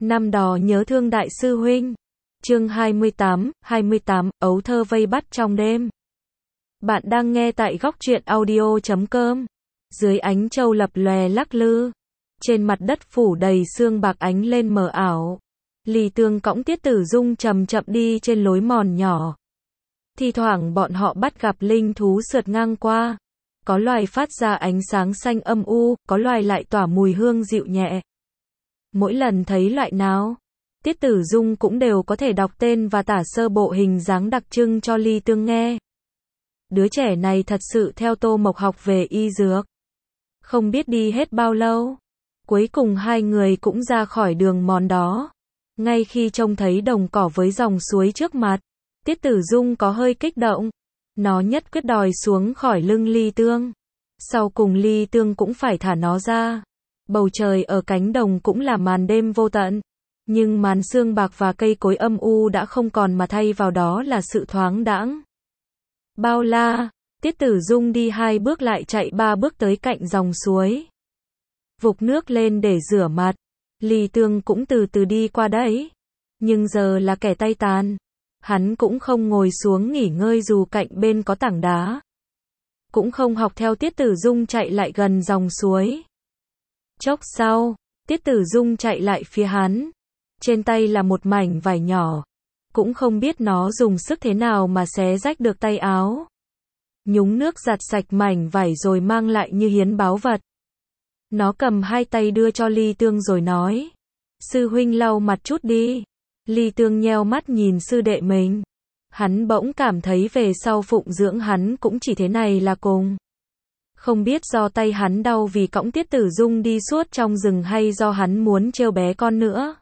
Năm đò nhớ thương đại sư huynh. Chương 28, ấu thơ vây bắt trong đêm. Bạn đang nghe tại góc truyện audio.com. Dưới ánh châu lập lòe lắc lư, trên mặt đất phủ đầy sương bạc ánh lên mờ ảo. Lý Tương cõng Tiết Tử Dung chậm chậm đi trên lối mòn nhỏ. Thi thoảng bọn họ bắt gặp linh thú sượt ngang qua. Có loài phát ra ánh sáng xanh âm u, có loài lại tỏa mùi hương dịu nhẹ. Mỗi lần thấy loại nào, Tiết Tử Dung cũng đều có thể đọc tên và tả sơ bộ hình dáng đặc trưng cho Lý Tương nghe. Đứa trẻ này thật sự theo Tô Mộc học về y dược. Không biết đi hết bao lâu, cuối cùng hai người cũng ra khỏi đường mòn đó. Ngay khi trông thấy đồng cỏ với dòng suối trước mặt, Tiết Tử Dung có hơi kích động. Nó nhất quyết đòi xuống khỏi lưng Lý Tương. Sau cùng Lý Tương cũng phải thả nó ra. Bầu trời ở cánh đồng cũng là màn đêm vô tận. Nhưng màn sương bạc và cây cối âm u đã không còn mà thay vào đó là sự thoáng đãng. Bao la, Tiết Tử Dung đi 2 bước lại chạy 3 bước tới cạnh dòng suối. Vục nước lên để rửa mặt. Lý Tương cũng từ từ đi qua đấy. Nhưng giờ là kẻ tay tàn. Hắn cũng không ngồi xuống nghỉ ngơi dù cạnh bên có tảng đá. Cũng không học theo Tiết Tử Dung chạy lại gần dòng suối. Chốc sau, Tiết Tử Dung chạy lại phía hắn. Trên tay là một mảnh vải nhỏ. Cũng không biết nó dùng sức thế nào mà xé rách được tay áo. Nhúng nước giặt sạch mảnh vải rồi mang lại như hiến báu vật. Nó cầm 2 tay đưa cho Lý Tương rồi nói. Sư huynh lau mặt chút đi. Lý Tương nheo mắt nhìn sư đệ mình. Hắn bỗng cảm thấy về sau phụng dưỡng hắn cũng chỉ thế này là cùng. Không biết do tay hắn đau vì cõng Tiết Tử Dung đi suốt trong rừng hay do hắn muốn trêu bé con nữa.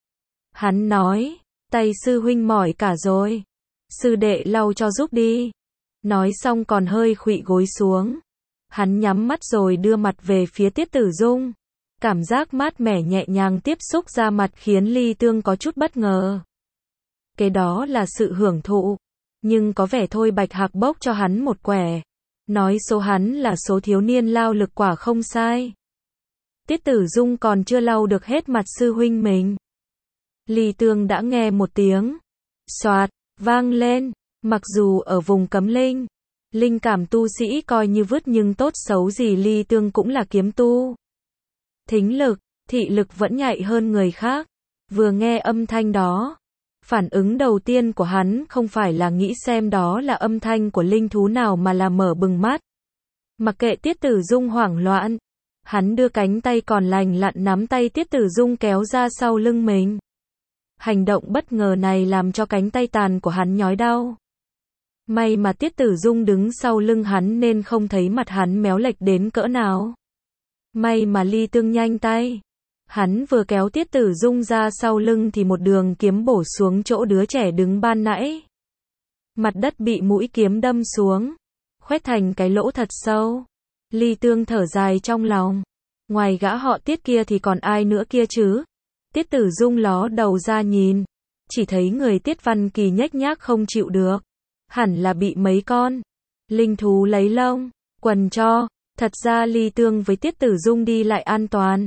Hắn nói, tay sư huynh mỏi cả rồi. Sư đệ lau cho giúp đi. Nói xong còn hơi khuỵu gối xuống. Hắn nhắm mắt rồi đưa mặt về phía Tiết Tử Dung. Cảm giác mát mẻ nhẹ nhàng tiếp xúc da mặt khiến Lý Tương có chút bất ngờ. Cái đó là sự hưởng thụ. Nhưng có vẻ Thôi Bạch Hạc bốc cho hắn một quẻ. Nói số hắn là số thiếu niên lao lực quả không sai. Tiết Tử Dung còn chưa lau được hết mặt sư huynh mình. Lý Tương đã nghe một tiếng xoạt vang lên. Mặc dù ở vùng cấm linh, linh cảm tu sĩ coi như vứt nhưng tốt xấu gì Lý Tương cũng là kiếm tu. Thính lực, thị lực vẫn nhạy hơn người khác. Vừa nghe âm thanh đó, phản ứng đầu tiên của hắn không phải là nghĩ xem đó là âm thanh của linh thú nào mà là mở bừng mắt. Mặc kệ Tiết Tử Dung hoảng loạn, hắn đưa cánh tay còn lành lặn nắm tay Tiết Tử Dung kéo ra sau lưng mình. Hành động bất ngờ này làm cho cánh tay tàn của hắn nhói đau. May mà Tiết Tử Dung đứng sau lưng hắn nên không thấy mặt hắn méo lệch đến cỡ nào. May mà Lý Tương nhanh tay. Hắn vừa kéo Tiết Tử Dung ra sau lưng thì một đường kiếm bổ xuống chỗ đứa trẻ đứng ban nãy. Mặt đất bị mũi kiếm đâm xuống, khoét thành cái lỗ thật sâu. Lý Tương thở dài trong lòng. Ngoài gã họ Tiết kia thì còn ai nữa kia chứ? Tiết Tử Dung ló đầu ra nhìn. Chỉ thấy người Tiết Văn Kỳ nhếch nhác không chịu được. Hẳn là bị mấy con linh thú lấy lông, quần cho. Thật ra Lý Tương với Tiết Tử Dung đi lại an toàn.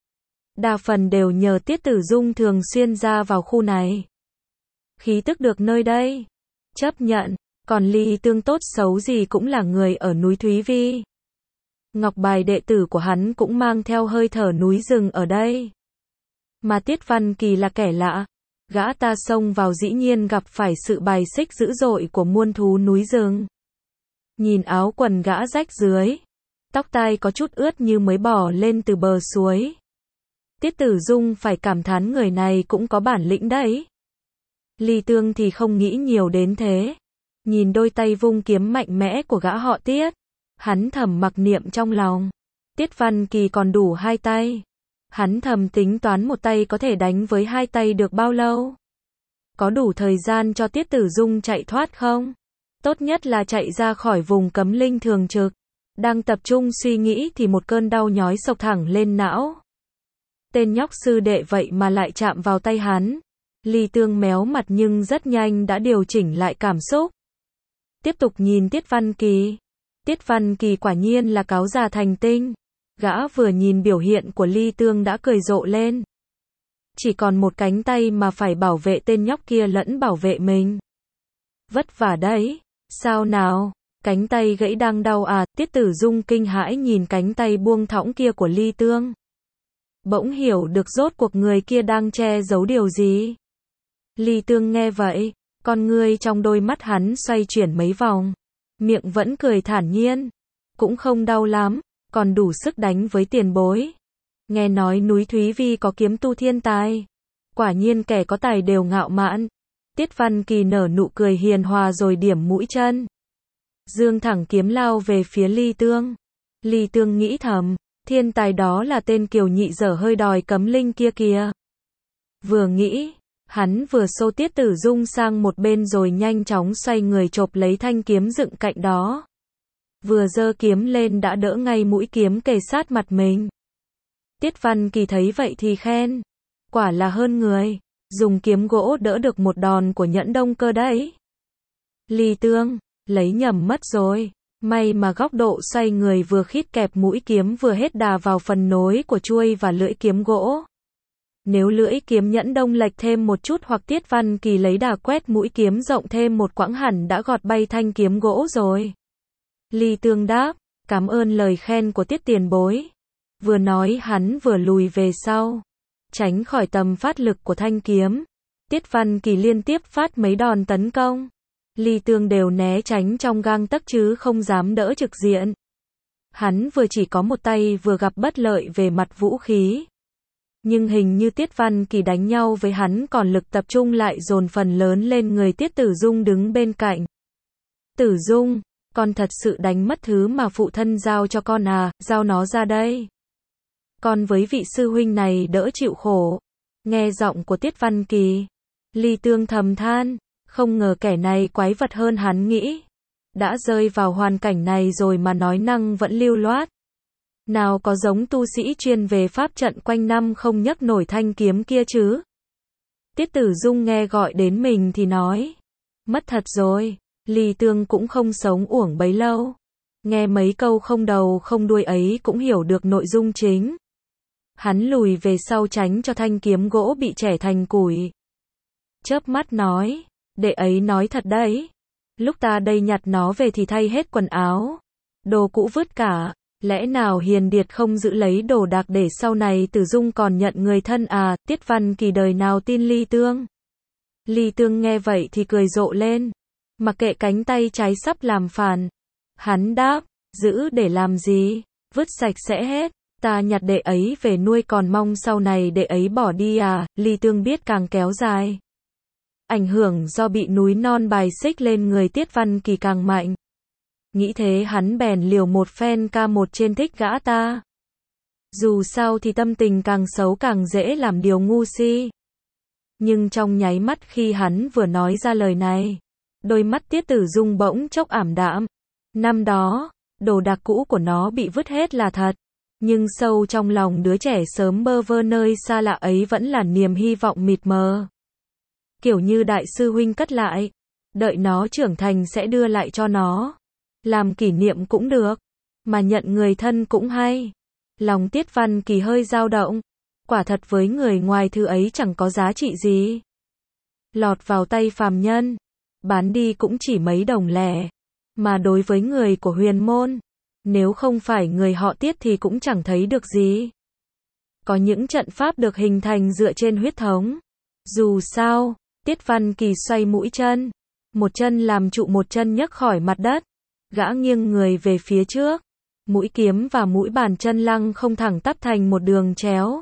Đa phần đều nhờ Tiết Tử Dung thường xuyên ra vào khu này. Khí tức được nơi đây chấp nhận, còn Lý Tương tốt xấu gì cũng là người ở núi Thúy Vi. Ngọc bài đệ tử của hắn cũng mang theo hơi thở núi rừng ở đây. Mà Tiết Văn Kỳ là kẻ lạ. Gã ta xông vào dĩ nhiên gặp phải sự bài xích dữ dội của muôn thú núi rừng. Nhìn áo quần gã rách dưới, tóc tai có chút ướt như mới bỏ lên từ bờ suối. Tiết Tử Dung phải cảm thán người này cũng có bản lĩnh đấy. Lý Tương thì không nghĩ nhiều đến thế. Nhìn đôi tay vung kiếm mạnh mẽ của gã họ Tiết, hắn thầm mặc niệm trong lòng. Tiết Văn Kỳ còn đủ 2 tay. Hắn thầm tính toán một tay có thể đánh với 2 tay được bao lâu. Có đủ thời gian cho Tiết Tử Dung chạy thoát không? Tốt nhất là chạy ra khỏi vùng cấm linh thường trực. Đang tập trung suy nghĩ thì một cơn đau nhói xộc thẳng lên não. Tên nhóc sư đệ vậy mà lại chạm vào tay hắn. Lý Tương méo mặt nhưng rất nhanh đã điều chỉnh lại cảm xúc. Tiếp tục nhìn Tiết Văn Kỳ. Tiết Văn Kỳ quả nhiên là cáo già thành tinh. Gã vừa nhìn biểu hiện của Lý Tương đã cười rộ lên. chỉ còn một cánh tay mà phải bảo vệ tên nhóc kia lẫn bảo vệ mình. Vất vả đấy. Sao nào? Cánh tay gãy đang đau à? Tiết Tử Dung kinh hãi nhìn cánh tay buông thõng kia của Ly Tương. Bỗng hiểu được rốt cuộc người kia đang che giấu điều gì. Ly Tương nghe vậy, con ngươi trong đôi mắt hắn xoay chuyển mấy vòng. Miệng vẫn cười thản nhiên. Cũng không đau lắm, còn đủ sức đánh với tiền bối. Nghe nói núi Thúy Vi có kiếm tu thiên tài. Quả nhiên kẻ có tài đều ngạo mạn. Tiết Văn Kỳ nở nụ cười hiền hòa rồi điểm mũi chân. Dương thẳng kiếm lao về phía Ly Tương. Ly Tương nghĩ thầm, thiên tài đó là tên Kiều Nhị dở hơi đòi cấm linh kia kìa. Vừa nghĩ, hắn vừa xô Tiết Tử Dung sang một bên rồi nhanh chóng xoay người chộp lấy thanh kiếm dựng cạnh đó. Vừa giơ kiếm lên đã đỡ ngay mũi kiếm kề sát mặt mình. Tiết Văn Kỳ thấy vậy thì khen, quả là hơn người, dùng kiếm gỗ đỡ được một đòn của Nhẫn Đông Cơ đấy. Ly Tương, lấy nhầm mất rồi, may mà góc độ xoay người vừa khít kẹp mũi kiếm vừa hết đà vào phần nối của chuôi và lưỡi kiếm gỗ. Nếu lưỡi kiếm Nhẫn Đông lệch thêm một chút hoặc Tiết Văn Kỳ lấy đà quét mũi kiếm rộng thêm một quãng hẳn đã gọt bay thanh kiếm gỗ rồi. Ly Tương đáp, cảm ơn lời khen của Tiết tiền bối. Vừa nói hắn vừa lùi về sau, tránh khỏi tầm phát lực của thanh kiếm. Tiết Văn Kỳ liên tiếp phát mấy đòn tấn công. Ly Tương đều né tránh trong gang tấc chứ không dám đỡ trực diện. Hắn vừa chỉ có một tay vừa gặp bất lợi về mặt vũ khí. Nhưng hình như Tiết Văn Kỳ đánh nhau với hắn còn lực tập trung lại dồn phần lớn lên người Tiết Tử Dung đứng bên cạnh. Tử Dung, con thật sự đánh mất thứ mà phụ thân giao cho con à, giao nó ra đây. Con với vị sư huynh này đỡ chịu khổ. Nghe giọng của Tiết Văn Kỳ, Ly Tương thầm than, không ngờ kẻ này quái vật hơn hắn nghĩ. Đã rơi vào hoàn cảnh này rồi mà nói năng vẫn lưu loát. Nào có giống tu sĩ chuyên về pháp trận quanh năm không nhấc nổi thanh kiếm kia chứ. Tiết Tử Dung nghe gọi đến mình thì nói, mất thật rồi. Ly Tương cũng không sống uổng bấy lâu. Nghe mấy câu không đầu không đuôi ấy cũng hiểu được nội dung chính. Hắn lùi về sau tránh cho thanh kiếm gỗ bị chẻ thành củi. Chớp mắt nói, đệ ấy nói thật đấy. Lúc ta đây nhặt nó về thì thay hết quần áo. Đồ cũ vứt cả. Lẽ nào hiền điệt không giữ lấy đồ đạc để sau này Tử Dung còn nhận người thân à? Tiết Văn Kỳ đời nào tin Ly Tương. Ly Tương nghe vậy thì cười rộ lên. Mặc kệ cánh tay trái sắp làm phản. Hắn đáp, giữ để làm gì? Vứt sạch sẽ hết. Ta nhặt đệ ấy về nuôi còn mong sau này đệ ấy bỏ đi à? Ly Tương biết càng kéo dài. Ảnh hưởng do bị núi non bài xích lên người Tiết Văn Kỳ càng mạnh. Nghĩ thế hắn bèn liều một phen ca một trên thích gã ta. Dù sao thì tâm tình càng xấu càng dễ làm điều ngu si. Nhưng trong nháy mắt khi hắn vừa nói ra lời này, đôi mắt Tiết Tử Dung bỗng chốc ảm đạm. Năm đó, đồ đạc cũ của nó bị vứt hết là thật. Nhưng sâu trong lòng đứa trẻ sớm bơ vơ nơi xa lạ ấy vẫn là niềm hy vọng mịt mờ. Kiểu như đại sư huynh cất lại. Đợi nó trưởng thành sẽ đưa lại cho nó. Làm kỷ niệm cũng được. Mà nhận người thân cũng hay. Lòng Tiết Văn Kỳ hơi dao động. Quả thật với người ngoài thứ ấy chẳng có giá trị gì. Lọt vào tay phàm nhân. Bán đi cũng chỉ mấy đồng lẻ. Mà đối với người của huyền môn, nếu không phải người họ Tiết thì cũng chẳng thấy được gì. Có những trận pháp được hình thành dựa trên huyết thống. Dù sao, Tiết Văn Kỳ xoay mũi chân. Một chân làm trụ một chân nhấc khỏi mặt đất. Gã nghiêng người về phía trước. Mũi kiếm và mũi bàn chân lăng không thẳng tắp thành một đường chéo.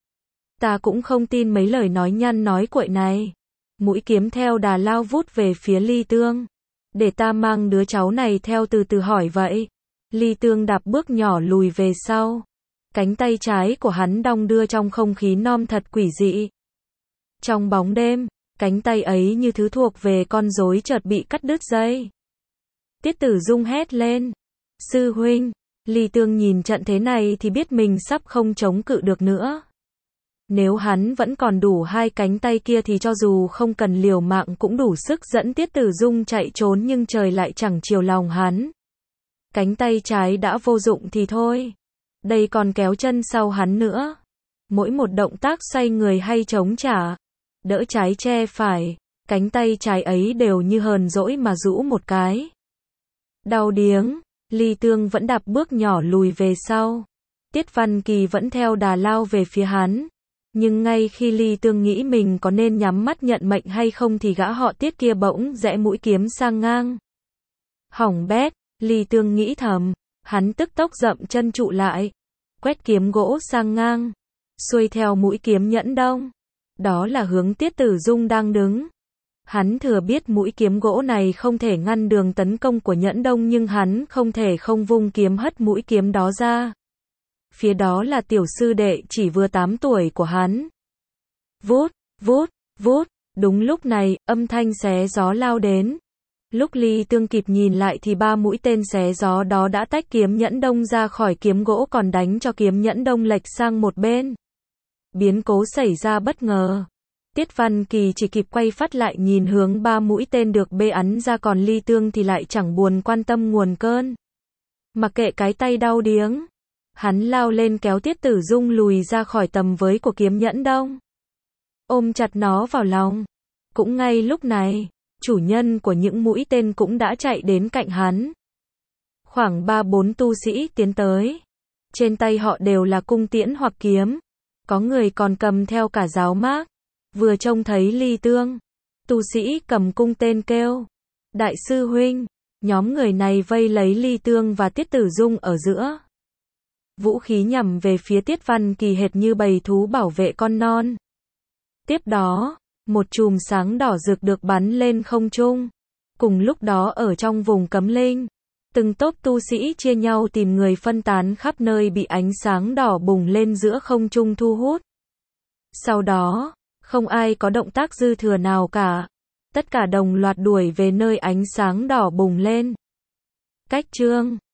Ta cũng không tin mấy lời nói nhăn nói cuội này. Mũi kiếm theo đà lao vút về phía Ly Tương. Để ta mang đứa cháu này theo từ từ hỏi vậy. Ly Tương đạp bước nhỏ lùi về sau. Cánh tay trái của hắn đong đưa trong không khí non thật quỷ dị. Trong bóng đêm, cánh tay ấy như thứ thuộc về con rối chợt bị cắt đứt dây. Tiết Tử Dung hét lên. Sư huynh. Ly Tương nhìn trận thế này thì biết mình sắp không chống cự được nữa. Nếu hắn vẫn còn đủ hai cánh tay kia thì cho dù không cần liều mạng cũng đủ sức dẫn Tiết Tử Dung chạy trốn, nhưng trời lại chẳng chiều lòng hắn. Cánh tay trái đã vô dụng thì thôi. Đây còn kéo chân sau hắn nữa. Mỗi một động tác xoay người hay chống trả, đỡ trái che phải, cánh tay trái ấy đều như hờn dỗi mà rũ một cái. Đau điếng, Ly Tương vẫn đạp bước nhỏ lùi về sau. Tiết Văn Kỳ vẫn theo đà lao về phía hắn. Nhưng ngay khi Ly Tương nghĩ mình có nên nhắm mắt nhận mệnh hay không thì gã họ Tiết kia bỗng rẽ mũi kiếm sang ngang. Hỏng bét, Ly Tương nghĩ thầm, hắn tức tốc dậm chân trụ lại, quét kiếm gỗ sang ngang, xuôi theo mũi kiếm Nhẫn Đông. Đó là hướng Tiết Tử Dung đang đứng. Hắn thừa biết mũi kiếm gỗ này không thể ngăn đường tấn công của Nhẫn Đông nhưng hắn không thể không vung kiếm hất mũi kiếm đó ra. Phía đó là tiểu sư đệ chỉ vừa 8 tuổi của hắn. Vút, vút, vút, đúng lúc này, âm thanh xé gió lao đến. Lúc Ly Tương kịp nhìn lại thì 3 mũi tên xé gió đó đã tách kiếm Nhẫn Đông ra khỏi kiếm gỗ còn đánh cho kiếm Nhẫn Đông lệch sang một bên. Biến cố xảy ra bất ngờ. Tiết Văn Kỳ chỉ kịp quay phát lại nhìn hướng 3 mũi tên được bắn ra còn Ly Tương thì lại chẳng buồn quan tâm nguồn cơn. Mặc kệ cái tay đau điếng, hắn lao lên kéo Tiết Tử Dung lùi ra khỏi tầm với của kiếm Nhẫn Đông. Ôm chặt nó vào lòng. Cũng ngay lúc này, chủ nhân của những mũi tên cũng đã chạy đến cạnh hắn. Khoảng 3-4 tu sĩ tiến tới. Trên tay họ đều là cung tiễn hoặc kiếm. Có người còn cầm theo cả giáo mác. Vừa trông thấy Ly Tương, tu sĩ cầm cung tên kêu: Đại sư huynh. Nhóm người này vây lấy Ly Tương và Tiết Tử Dung ở giữa. Vũ khí nhằm về phía Tiết Văn Kỳ hệt như bầy thú bảo vệ con non. Tiếp đó, một chùm sáng đỏ rực được bắn lên không trung. Cùng lúc đó ở trong vùng cấm linh, từng tốp tu sĩ chia nhau tìm người phân tán khắp nơi bị ánh sáng đỏ bùng lên giữa không trung thu hút. Sau đó, không ai có động tác dư thừa nào cả. Tất cả đồng loạt đuổi về nơi ánh sáng đỏ bùng lên. Cách chương